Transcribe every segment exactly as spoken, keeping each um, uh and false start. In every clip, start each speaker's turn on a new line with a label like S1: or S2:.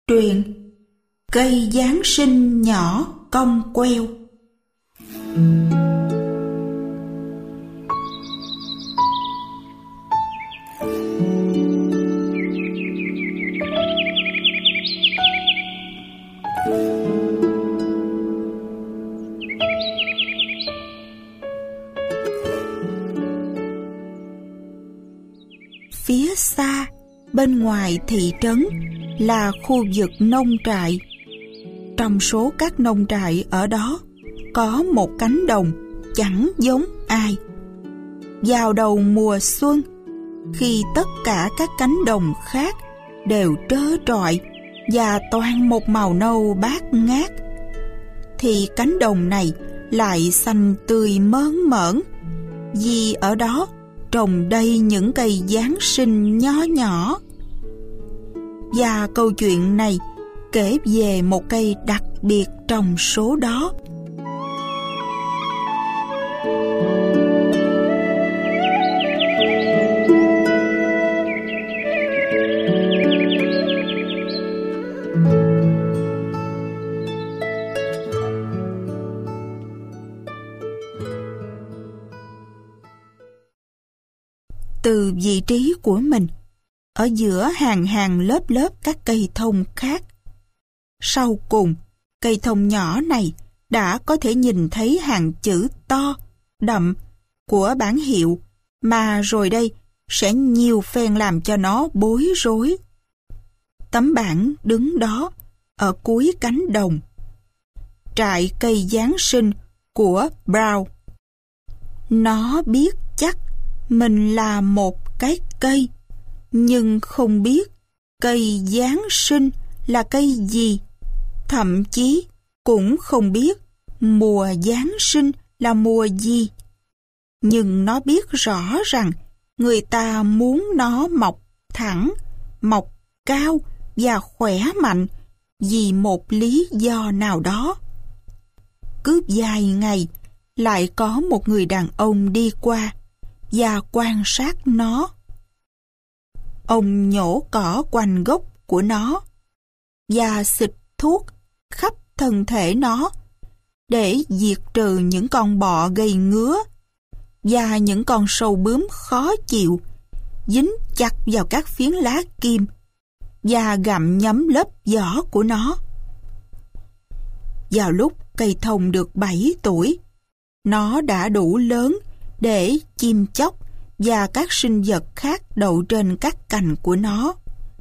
S1: Truyện Cây Giáng sinh nhỏ cong queo. Phía xa, bên ngoài thị trấn là khu vực nông trại. Trong số các nông trại ở đó, có một cánh đồng chẳng giống ai. Vào đầu mùa xuân, khi tất cả các cánh đồng khác đều trơ trọi và toàn một màu nâu bát ngát, thì cánh đồng này lại xanh tươi mơn mởn, vì ở đó trồng đầy những cây Giáng sinh nho nhỏ. Và câu chuyện này kể về một cây đặc biệt trong số đó. Từ vị trí của mình, ở giữa hàng hàng lớp lớp các cây thông khác, sau cùng, cây thông nhỏ này đã có thể nhìn thấy hàng chữ to, đậm của bảng hiệu mà rồi đây sẽ nhiều phen làm cho nó bối rối. Tấm bảng đứng đó ở cuối cánh đồng. Trại cây Giáng sinh của Brown. Nó biết chắc mình là một cái cây, nhưng không biết cây Giáng sinh là cây gì. Thậm chí cũng không biết mùa Giáng sinh là mùa gì. Nhưng nó biết rõ rằng người ta muốn nó mọc thẳng, mọc cao và khỏe mạnh vì một lý do nào đó. Cứ vài ngày lại có một người đàn ông đi qua và quan sát nó. Ông nhổ cỏ quanh gốc của nó và xịt thuốc khắp thân thể nó để diệt trừ những con bọ gây ngứa và những con sâu bướm khó chịu dính chặt vào các phiến lá kim và gặm nhấm lớp vỏ của nó. Vào lúc cây thông được bảy tuổi, nó đã đủ lớn để chim chóc và các sinh vật khác đậu trên các cành của nó.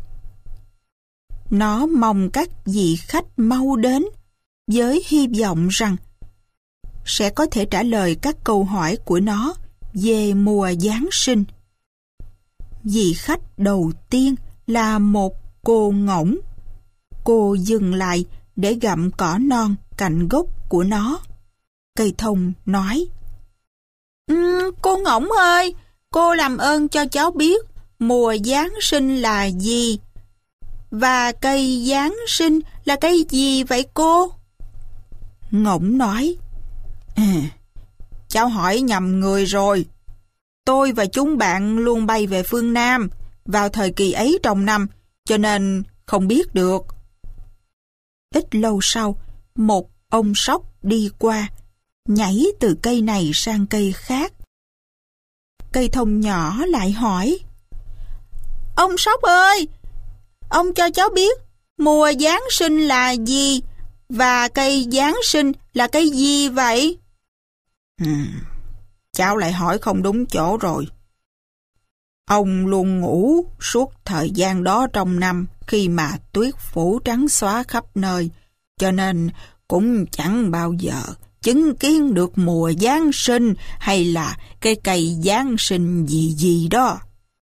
S1: Nó mong các vị khách mau đến với hy vọng rằng sẽ có thể trả lời các câu hỏi của nó về mùa Giáng sinh. Vị khách đầu tiên là một cô ngỗng. Cô dừng lại để gặm cỏ non cạnh gốc của nó. Cây thông nói: um, Cô ngỗng ơi, cô làm ơn cho cháu biết mùa Giáng sinh là gì? Và cây Giáng sinh là cây gì vậy cô? Ngỗng nói: à, cháu hỏi nhầm người rồi. Tôi và chúng bạn luôn bay về phương Nam vào thời kỳ ấy trong năm, cho nên không biết được. Ít lâu sau, một ông sóc đi qua, nhảy từ cây này sang cây khác. Cây thông nhỏ lại hỏi: Ông sóc ơi, ông cho cháu biết mùa Giáng sinh là gì và cây Giáng sinh là cây gì vậy? Hmm, cháu lại hỏi không đúng chỗ rồi. Ông luôn ngủ suốt thời gian đó trong năm khi mà tuyết phủ trắng xóa khắp nơi, cho nên cũng chẳng bao giờ chứng kiến được mùa Giáng sinh hay là cái cây Giáng sinh gì gì đó.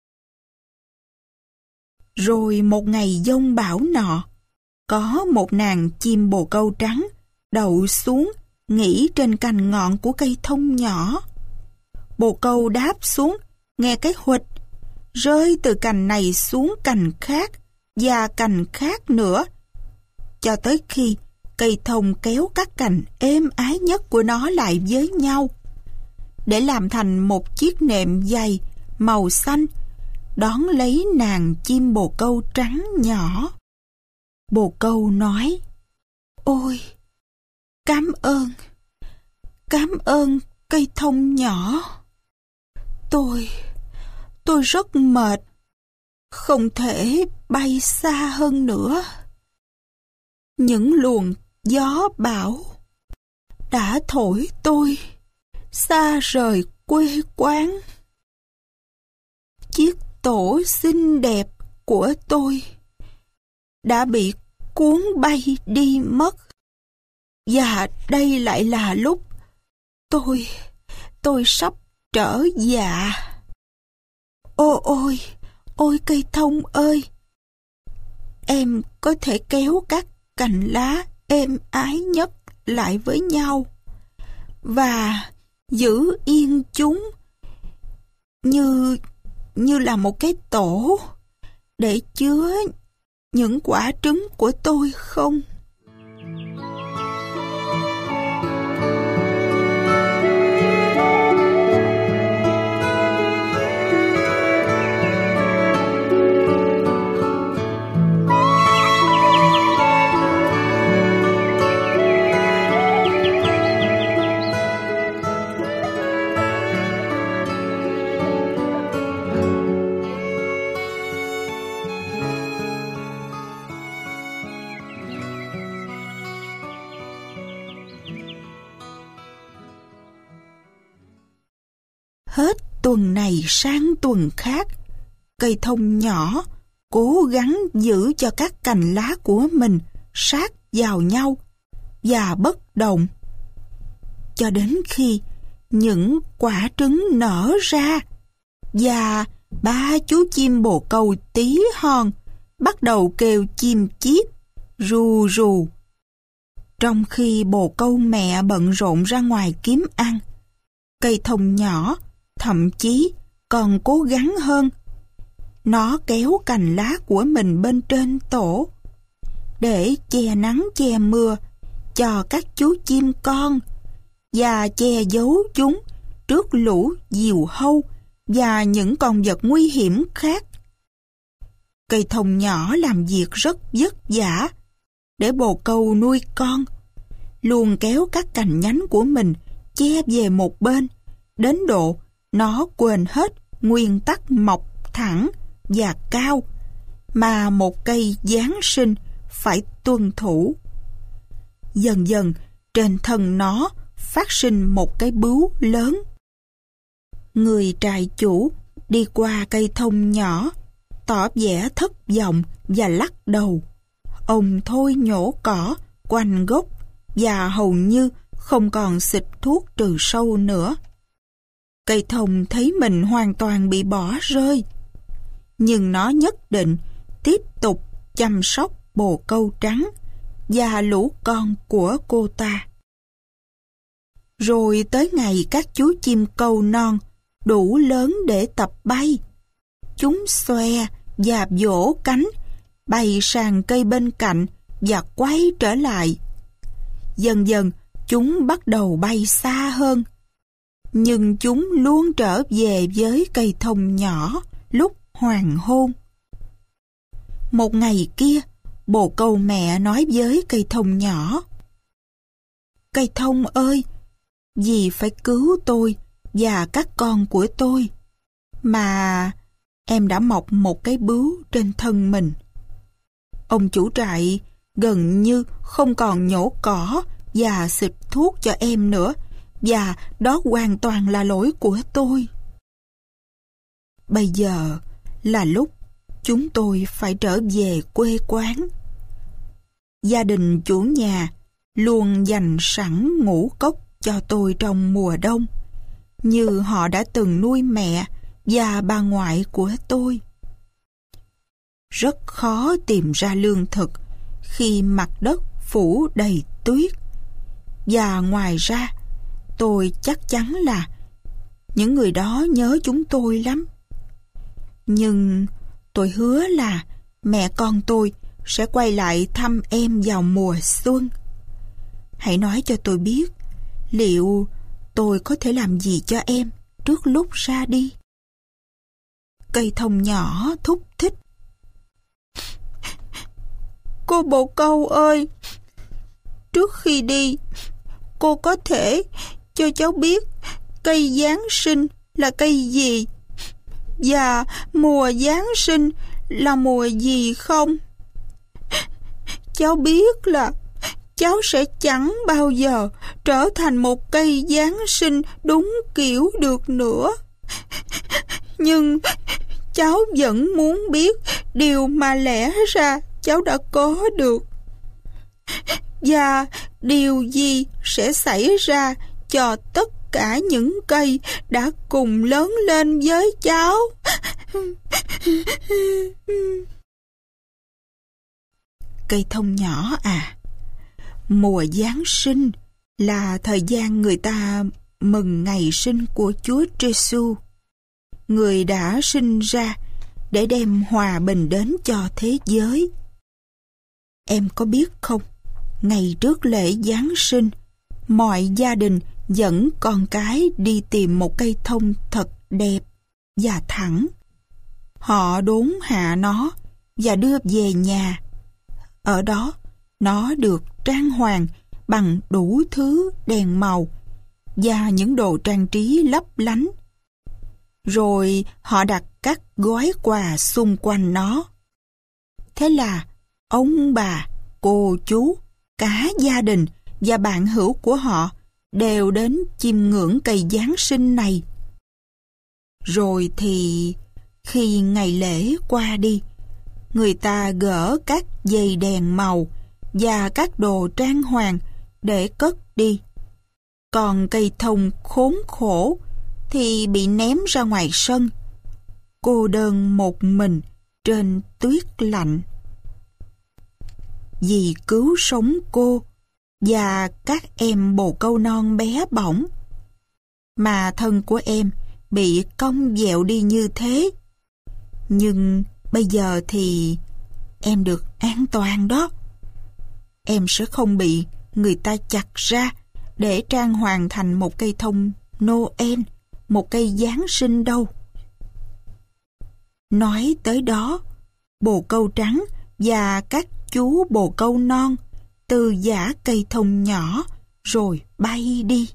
S1: Rồi một ngày giông bão nọ, có một nàng chim bồ câu trắng đậu xuống nghỉ trên cành ngọn của cây thông nhỏ. Bồ câu đáp xuống, nghe cái huỵch, rơi từ cành này xuống cành khác và cành khác nữa, cho tới khi cây thông kéo các cành êm ái nhất của nó lại với nhau để làm thành một chiếc nệm dày màu xanh đón lấy nàng chim bồ câu trắng nhỏ. Bồ câu nói: Ôi, cám ơn, cám ơn cây thông nhỏ. Tôi, tôi rất mệt, không thể bay xa hơn nữa. Những luồng gió bão đã thổi tôi xa rời quê quán. Chiếc tổ xinh đẹp của tôi đã bị cuốn bay đi mất. Và đây lại là lúc tôi, tôi sắp trở dạ. Ô ôi, ôi cây thông ơi! Em có thể kéo các cành lá êm ái nhất lại với nhau và giữ yên chúng như như là một cái tổ để chứa những quả trứng của tôi không? Hết tuần này sang tuần khác, cây thông nhỏ cố gắng giữ cho các cành lá của mình sát vào nhau và bất động, cho đến khi những quả trứng nở ra và ba chú chim bồ câu tí hon bắt đầu kêu chim chíp, rù rù. Trong khi bồ câu mẹ bận rộn ra ngoài kiếm ăn, cây thông nhỏ thậm chí còn cố gắng hơn. Nó kéo cành lá của mình bên trên tổ để che nắng che mưa cho các chú chim con và che giấu chúng trước lũ diều hâu và những con vật nguy hiểm khác. Cây thông nhỏ làm việc rất vất vả để bồ câu nuôi con, luôn kéo các cành nhánh của mình che về một bên, đến độ nó quên hết nguyên tắc mọc thẳng và cao mà một cây Giáng sinh phải tuân thủ. Dần dần trên thân nó phát sinh một cái bướu lớn. Người trại chủ đi qua cây thông nhỏ, tỏ vẻ thất vọng và lắc đầu. Ông thôi nhổ cỏ quanh gốc và hầu như không còn xịt thuốc trừ sâu nữa. Cây thông thấy mình hoàn toàn bị bỏ rơi, nhưng nó nhất định tiếp tục chăm sóc bồ câu trắng và lũ con của cô ta. Rồi tới ngày các chú chim câu non đủ lớn để tập bay, chúng xoe và vỗ cánh bay sang cây bên cạnh và quay trở lại. Dần dần chúng bắt đầu bay xa hơn, nhưng chúng luôn trở về với cây thông nhỏ lúc hoàng hôn. Một ngày kia, bồ câu mẹ nói với cây thông nhỏ: Cây thông ơi, dì phải cứu tôi và các con của tôi, mà em đã mọc một cái bướu trên thân mình. Ông chủ trại gần như không còn nhổ cỏ và xịt thuốc cho em nữa, và đó hoàn toàn là lỗi của tôi. Bây giờ là lúc chúng tôi phải trở về quê quán. Gia đình chủ nhà luôn dành sẵn ngũ cốc cho tôi trong mùa đông, như họ đã từng nuôi mẹ và bà ngoại của tôi. Rất khó tìm ra lương thực khi mặt đất phủ đầy tuyết, và ngoài ra tôi chắc chắn là những người đó nhớ chúng tôi lắm. Nhưng tôi hứa là mẹ con tôi sẽ quay lại thăm em vào mùa xuân. Hãy nói cho tôi biết liệu tôi có thể làm gì cho em trước lúc ra đi. Cây thông nhỏ thúc thích: Cô bồ câu ơi, trước khi đi, cô có thể cho cháu biết cây Giáng sinh là cây gì và mùa Giáng sinh là mùa gì không? Cháu biết là cháu sẽ chẳng bao giờ trở thành một cây Giáng sinh đúng kiểu được nữa. Nhưng cháu vẫn muốn biết điều mà lẽ ra cháu đã có được. Và điều gì sẽ xảy ra cho tất cả những cây đã cùng lớn lên với cháu? Cây thông nhỏ à, mùa Giáng sinh là thời gian người ta mừng ngày sinh của Chúa Giêsu, người đã sinh ra để đem hòa bình đến cho thế giới. Em có biết không, ngày trước lễ Giáng sinh, mọi gia đình dẫn con cái đi tìm một cây thông thật đẹp và thẳng. Họ đốn hạ nó và đưa về nhà. Ở đó, nó được trang hoàng bằng đủ thứ đèn màu và những đồ trang trí lấp lánh. Rồi họ đặt các gói quà xung quanh nó. Thế là ông bà, cô chú, cả gia đình và bạn hữu của họ đều đến chiêm ngưỡng cây Giáng sinh này. Rồi thì khi ngày lễ qua đi, người ta gỡ các dây đèn màu và các đồ trang hoàng để cất đi. Còn cây thông khốn khổ thì bị ném ra ngoài sân, cô đơn một mình trên tuyết lạnh. Vì cứu sống cô và các em bồ câu non bé bỏng mà thân của em bị cong vẹo đi như thế. Nhưng bây giờ thì em được an toàn đó. Em sẽ không bị người ta chặt ra để trang hoàng thành một cây thông Noel, một cây Giáng sinh đâu. Nói tới đó, bồ câu trắng và các chú bồ câu non từ giã cây thông nhỏ rồi bay đi.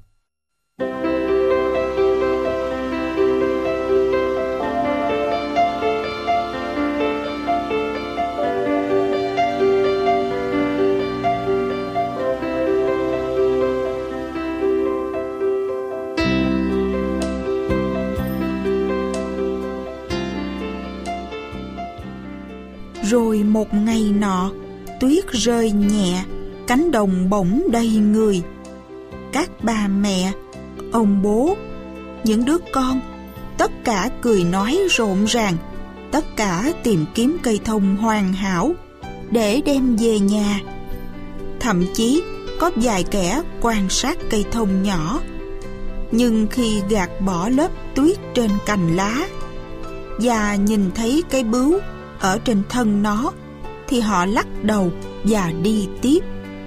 S1: Rồi một ngày nọ, tuyết rơi nhẹ, cánh đồng bỗng đầy người. Các bà mẹ, ông bố, những đứa con, tất cả cười nói rộn ràng, tất cả tìm kiếm cây thông hoàn hảo để đem về nhà. Thậm chí có vài kẻ quan sát cây thông nhỏ, nhưng khi gạt bỏ lớp tuyết trên cành lá và nhìn thấy cái bướu ở trên thân nó thì họ lắc đầu và đi tiếp.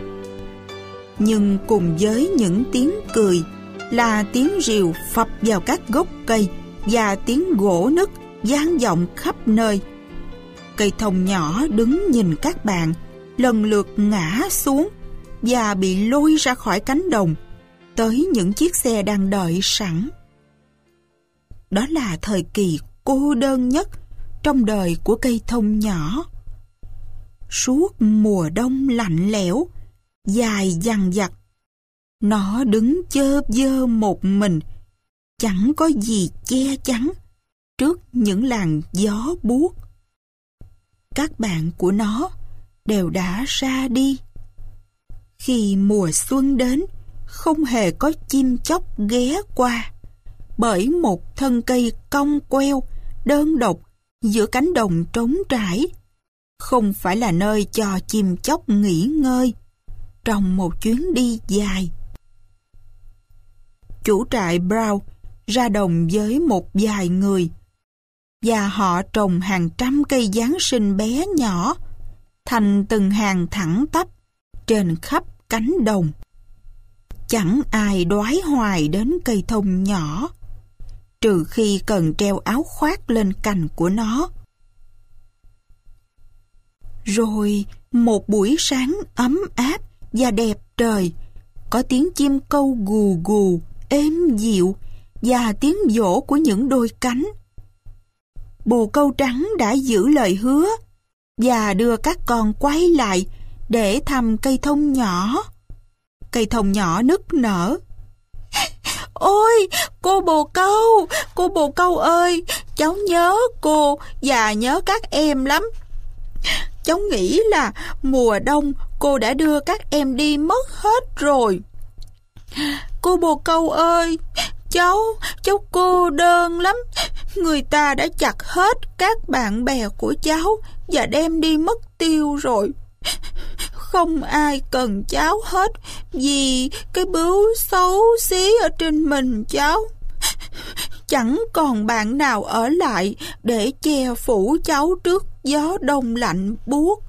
S1: Nhưng cùng với những tiếng cười là tiếng rìu phập vào các gốc cây và tiếng gỗ nứt vang vọng khắp nơi. Cây thông nhỏ đứng nhìn các bạn lần lượt ngã xuống và bị lôi ra khỏi cánh đồng tới những chiếc xe đang đợi sẵn. Đó là thời kỳ cô đơn nhất trong đời của cây thông nhỏ. Suốt mùa đông lạnh lẽo, dài dằng dặc, nó đứng chơ vơ một mình, chẳng có gì che chắn trước những làn gió buốt. Các bạn của nó đều đã ra đi. Khi mùa xuân đến, không hề có chim chóc ghé qua, bởi một thân cây cong queo, đơn độc giữa cánh đồng trống trải, không phải là nơi cho chim chóc nghỉ ngơi trong một chuyến đi dài. Chủ trại Brown ra đồng với một vài người, và họ trồng hàng trăm cây Giáng sinh bé nhỏ thành từng hàng thẳng tắp trên khắp cánh đồng. Chẳng ai đoái hoài đến cây thông nhỏ, trừ khi cần treo áo khoác lên cành của nó. Rồi một buổi sáng ấm áp và đẹp trời, có tiếng chim câu gù gù, êm dịu và tiếng vỗ của những đôi cánh. Bồ câu trắng đã giữ lời hứa và đưa các con quay lại để thăm cây thông nhỏ. Cây thông nhỏ nức nở. Ôi, cô bồ câu, cô bồ câu ơi, cháu nhớ cô và nhớ các em lắm. Cháu nghĩ là mùa đông cô đã đưa các em đi mất hết rồi. Cô bồ câu ơi, cháu, cháu cô đơn lắm. Người ta đã chặt hết các bạn bè của cháu và đem đi mất tiêu rồi. Không ai cần cháu hết vì cái bướu xấu xí ở trên mình cháu. Chẳng còn bạn nào ở lại để che phủ cháu trước gió đông lạnh buốt.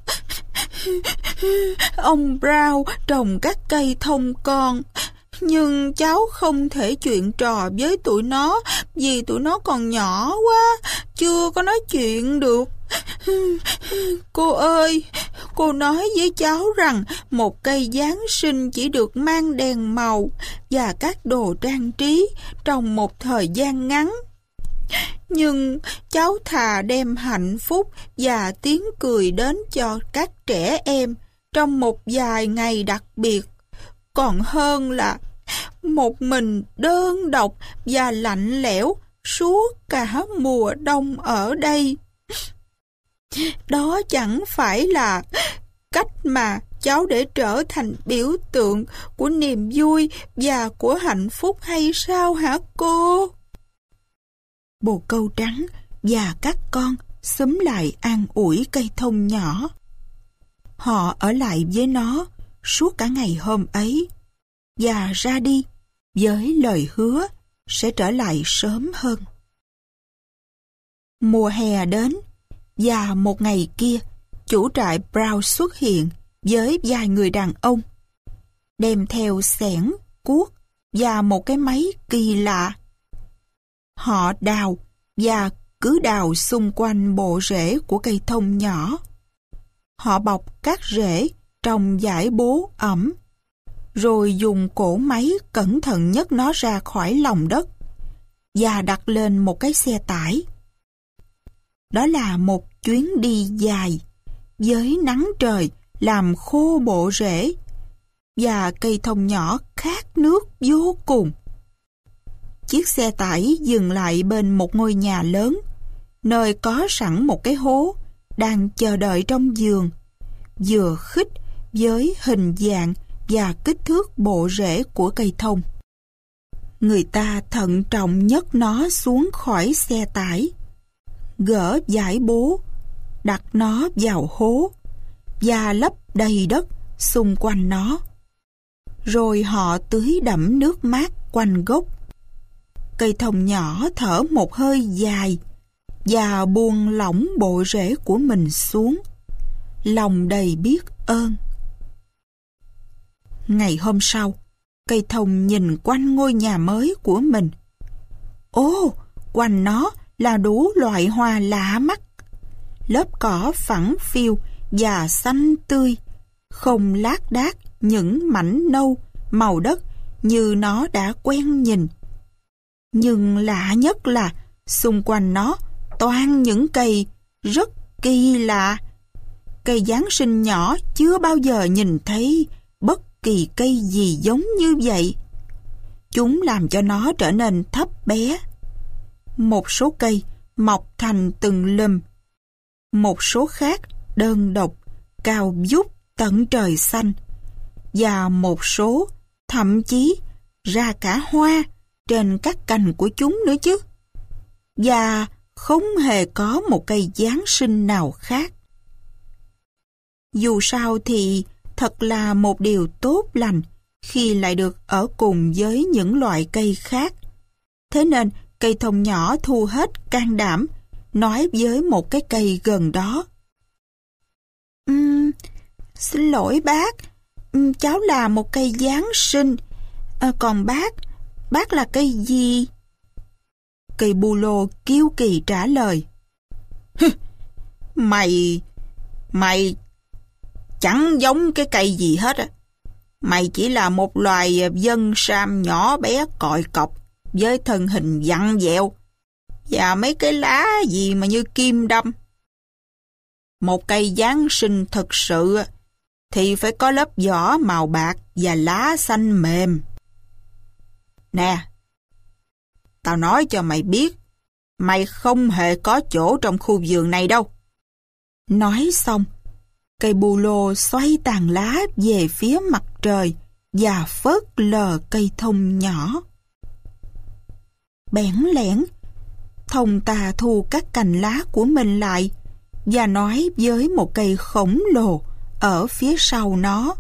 S1: Ông Brown trồng các cây thông con, nhưng cháu không thể chuyện trò với tụi nó vì tụi nó còn nhỏ quá, chưa có nói chuyện được. Cô ơi, cô nói với cháu rằng một cây Giáng sinh chỉ được mang đèn màu và các đồ trang trí trong một thời gian ngắn. Nhưng cháu thà đem hạnh phúc và tiếng cười đến cho các trẻ em trong một vài ngày đặc biệt, còn hơn là một mình đơn độc và lạnh lẽo suốt cả mùa đông ở đây. Đó chẳng phải là cách mà cháu để trở thành biểu tượng của niềm vui và của hạnh phúc hay sao hả cô? Bồ câu trắng và các con xúm lại an ủi cây thông nhỏ. Họ ở lại với nó suốt cả ngày hôm ấy và ra đi với lời hứa sẽ trở lại sớm hơn. Mùa hè đến và một ngày kia, chủ trại Brown xuất hiện với vài người đàn ông, đem theo xẻng, cuốc và một cái máy kỳ lạ. Họ đào và cứ đào xung quanh bộ rễ của cây thông nhỏ. Họ bọc các rễ trong dải bố ẩm, rồi dùng cỗ máy cẩn thận nhấc nó ra khỏi lòng đất và đặt lên một cái xe tải. Đó là một chuyến đi dài, với nắng trời làm khô bộ rễ, và cây thông nhỏ khát nước vô cùng. Chiếc xe tải dừng lại bên một ngôi nhà lớn, nơi có sẵn một cái hố đang chờ đợi trong vườn, vừa khít với hình dạng và kích thước bộ rễ của cây thông. Người ta thận trọng nhấc nó xuống khỏi xe tải, gỡ dải bố, đặt nó vào hố và lấp đầy đất xung quanh nó. Rồi họ tưới đẫm nước mát quanh gốc. Cây thông nhỏ thở một hơi dài và buông lỏng bộ rễ của mình xuống, lòng đầy biết ơn. Ngày hôm sau, cây thông nhìn quanh ngôi nhà mới của mình. Ô, quanh nó là đủ loại hoa lạ mắt. Lớp cỏ phẳng phiu và xanh tươi, không lác đác những mảnh nâu màu đất như nó đã quen nhìn. Nhưng lạ nhất là xung quanh nó toàn những cây rất kỳ lạ. Cây Giáng sinh nhỏ chưa bao giờ nhìn thấy bất kỳ cây gì giống như vậy. Chúng làm cho nó trở nên thấp bé. Một số cây mọc thành từng lùm, một số khác đơn độc, cao vút tận trời xanh, và một số thậm chí ra cả hoa trên các cành của chúng nữa chứ. Và không hề có một cây Giáng sinh nào khác. Dù sao thì thật là một điều tốt lành khi lại được ở cùng với những loại cây khác. Thế nên cây thông nhỏ thu hết can đảm, nói với một cái cây gần đó. Um, xin lỗi bác, um, cháu là một cây Giáng sinh, à, còn bác, bác là cây gì? Cây bu lô kiêu kỳ trả lời. Mày, mày chẳng giống cái cây gì hết á. Mày chỉ là một loài dân sam nhỏ bé còi cọc với thân hình vặn vẹo và mấy cái lá gì mà như kim đâm. Một cây Giáng sinh thực sự thì phải có lớp vỏ màu bạc và lá xanh mềm. Nè, tao nói cho mày biết, mày không hề có chỗ trong khu vườn này đâu. Nói xong, cây bù lô xoay tàn lá về phía mặt trời và phớt lờ cây thông nhỏ. Bẽn lẽn, thông tà thu các cành lá của mình lại và nói với một cây khổng lồ ở phía sau nó.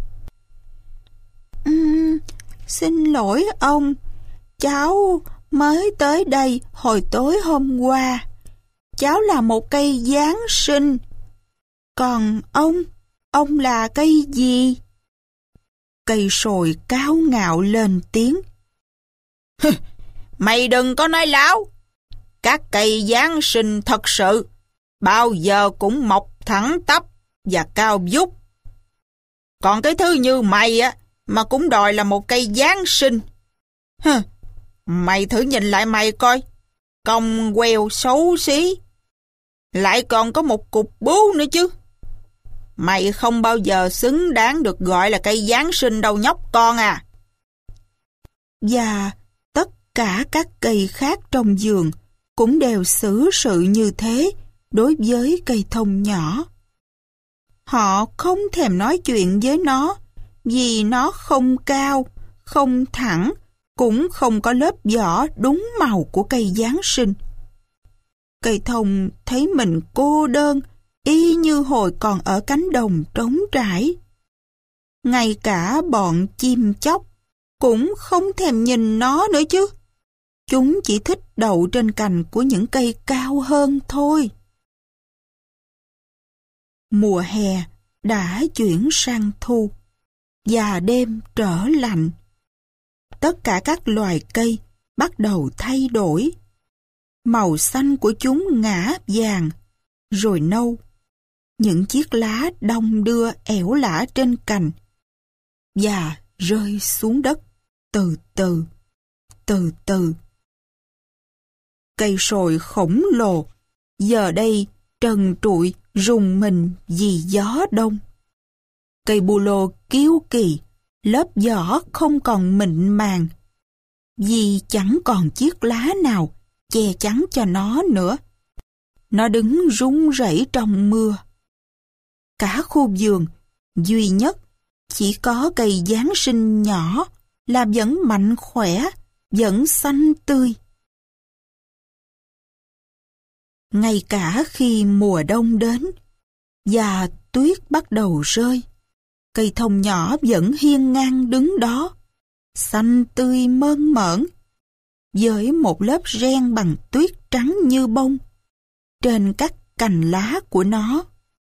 S1: Um, xin lỗi ông, cháu mới tới đây hồi tối hôm qua. Cháu là một cây Giáng sinh. Còn ông, ông là cây gì? Cây sồi cao ngạo lên tiếng. Mày đừng có nói láo. Các cây Giáng sinh thật sự bao giờ cũng mọc thẳng tắp và cao vút. Còn cái thứ như mày á mà cũng đòi là một cây Giáng sinh. Hừ, mày thử nhìn lại mày coi, cong queo xấu xí, lại còn có một cục bướu nữa chứ. Mày không bao giờ xứng đáng được gọi là cây Giáng sinh đâu nhóc con à. Và tất cả các cây khác trong vườn cũng đều xử sự như thế đối với cây thông nhỏ. Họ không thèm nói chuyện với nó vì nó không cao, không thẳng, cũng không có lớp vỏ đúng màu của cây Giáng sinh. Cây thông thấy mình cô đơn, y như hồi còn ở cánh đồng trống trải. Ngay cả bọn chim chóc cũng không thèm nhìn nó nữa chứ. Chúng chỉ thích đậu trên cành của những cây cao hơn thôi. Mùa hè đã chuyển sang thu, và đêm trở lạnh. Tất cả các loài cây bắt đầu thay đổi. Màu xanh của chúng ngả vàng, rồi nâu. Những chiếc lá đong đưa ẻo lả trên cành và rơi xuống đất từ từ, từ từ. Cây sồi khổng lồ giờ đây trần trụi rùng mình vì gió đông. Cây bù lô kiêu kỳ, lớp vỏ không còn mịn màng, vì chẳng còn chiếc lá nào che chắn cho nó nữa. Nó đứng rung rẩy trong mưa. Cả khu vườn, duy nhất chỉ có cây Giáng sinh nhỏ là vẫn mạnh khỏe, vẫn xanh tươi. Ngay cả khi mùa đông đến và tuyết bắt đầu rơi, cây thông nhỏ vẫn hiên ngang đứng đó, xanh tươi mơn mởn, với một lớp ren bằng tuyết trắng như bông trên các cành lá của nó.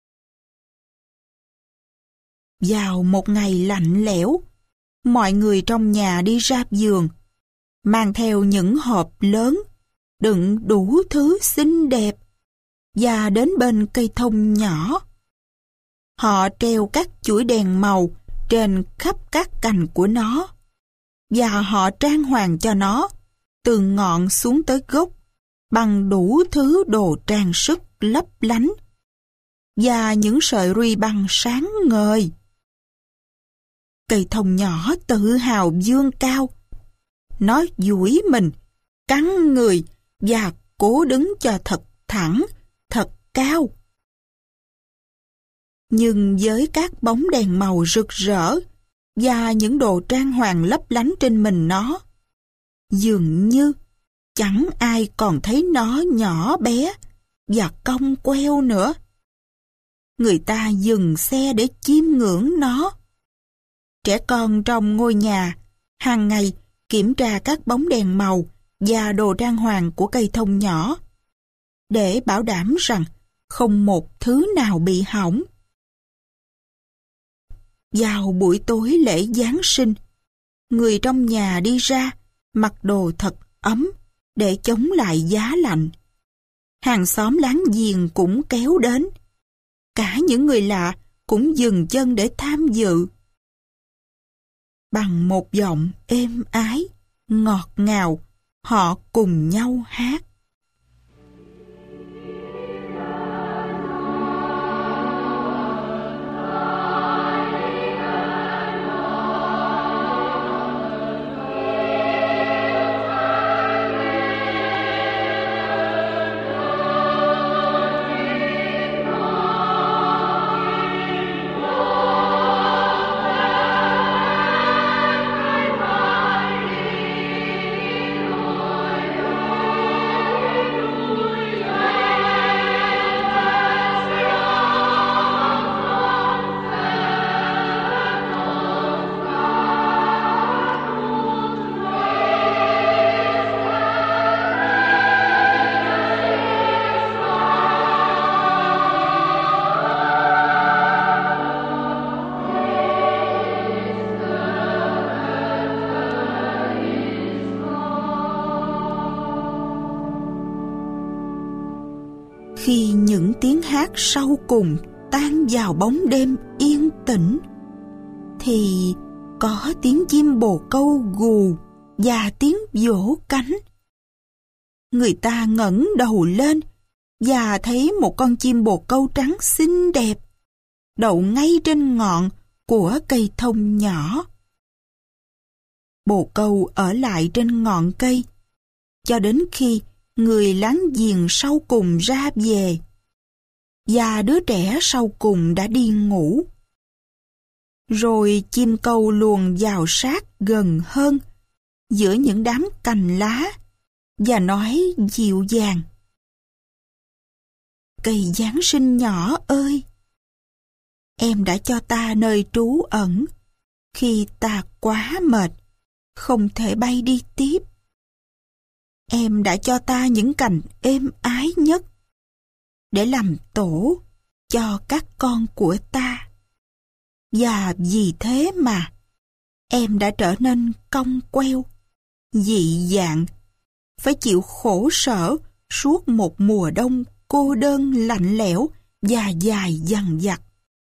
S1: Vào một ngày lạnh lẽo, mọi người trong nhà đi ra vườn, mang theo những hộp lớn, đựng đủ thứ xinh đẹp, và đến bên cây thông nhỏ. Họ treo các chuỗi đèn màu trên khắp các cành của nó, và họ trang hoàng cho nó, từ ngọn xuống tới gốc, bằng đủ thứ đồ trang sức lấp lánh, và những sợi ruy băng sáng ngời. Cây thông nhỏ tự hào vươn cao. Nó duỗi mình, căng người và cố đứng cho thật thẳng, thật cao. Nhưng với các bóng đèn màu rực rỡ và những đồ trang hoàng lấp lánh trên mình nó, dường như chẳng ai còn thấy nó nhỏ bé và cong queo nữa. Người ta dừng xe để chiêm ngưỡng nó. Trẻ con trong ngôi nhà hàng ngày kiểm tra các bóng đèn màu và đồ trang hoàng của cây thông nhỏ để bảo đảm rằng không một thứ nào bị hỏng. Vào buổi tối lễ Giáng sinh, người trong nhà đi ra mặc đồ thật ấm để chống lại giá lạnh. Hàng xóm láng giềng cũng kéo đến. Cả những người lạ cũng dừng chân để tham dự. Bằng một giọng êm ái, ngọt ngào, họ cùng nhau hát. Khi những tiếng hát sau cùng tan vào bóng đêm yên tĩnh, thì có tiếng chim bồ câu gù và tiếng vỗ cánh. Người ta ngẩng đầu lên và thấy một con chim bồ câu trắng xinh đẹp đậu ngay trên ngọn của cây thông nhỏ. Bồ câu ở lại trên ngọn cây cho đến khi người láng giềng sau cùng ra về và đứa trẻ sau cùng đã đi ngủ. Rồi chim câu luồn vào sát gần hơn giữa những đám cành lá và nói dịu dàng: "Cây Giáng sinh nhỏ ơi, em đã cho ta nơi trú ẩn khi ta quá mệt, không thể bay đi tiếp. Em đã cho ta những cành êm ái nhất để làm tổ cho các con của ta. Và vì thế mà em đã trở nên cong queo, dị dạng, phải chịu khổ sở suốt một mùa đông cô đơn lạnh lẽo và dài dằng dặc.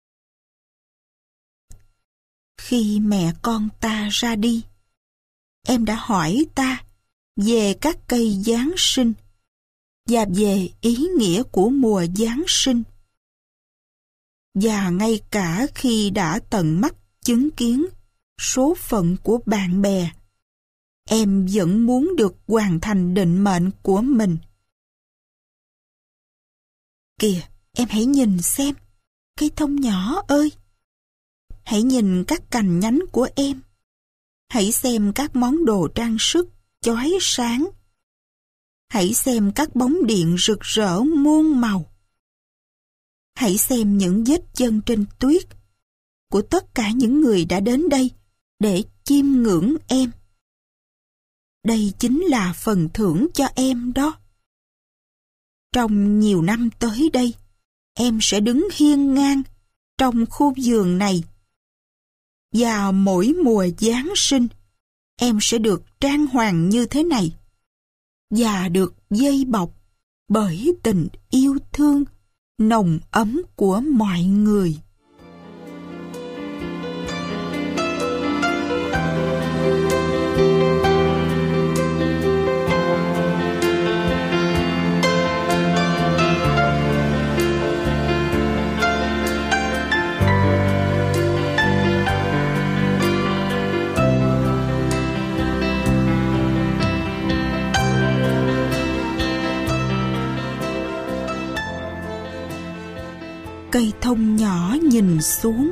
S1: Khi mẹ con ta ra đi, em đã hỏi ta về các cây Giáng sinh và về ý nghĩa của mùa Giáng sinh. Và ngay cả khi đã tận mắt chứng kiến số phận của bạn bè, em vẫn muốn được hoàn thành định mệnh của mình. Kìa, em hãy nhìn xem, cây thông nhỏ ơi! Hãy nhìn các cành nhánh của em. Hãy xem các món đồ trang sức chói sáng. Hãy xem các bóng điện rực rỡ muôn màu. Hãy xem những vết chân trên tuyết của tất cả những người đã đến đây để chiêm ngưỡng em. Đây chính là phần thưởng cho em đó. Trong nhiều năm tới đây, em sẽ đứng hiên ngang trong khu vườn này. Và mỗi mùa Giáng sinh, em sẽ được trang hoàng như thế này và được vây bọc bởi tình yêu thương nồng ấm của mọi người. Cây thông nhỏ nhìn xuống.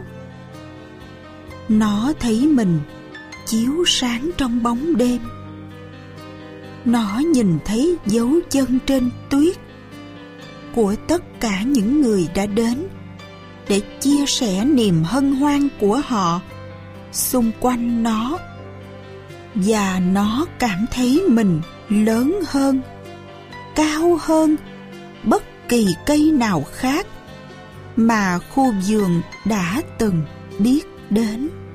S1: Nó thấy mình chiếu sáng trong bóng đêm. Nó nhìn thấy dấu chân trên tuyết của tất cả những người đã đến để chia sẻ niềm hân hoan của họ xung quanh nó. Và nó cảm thấy mình lớn hơn, cao hơn bất kỳ cây nào khác mà khu vườn đã từng biết đến.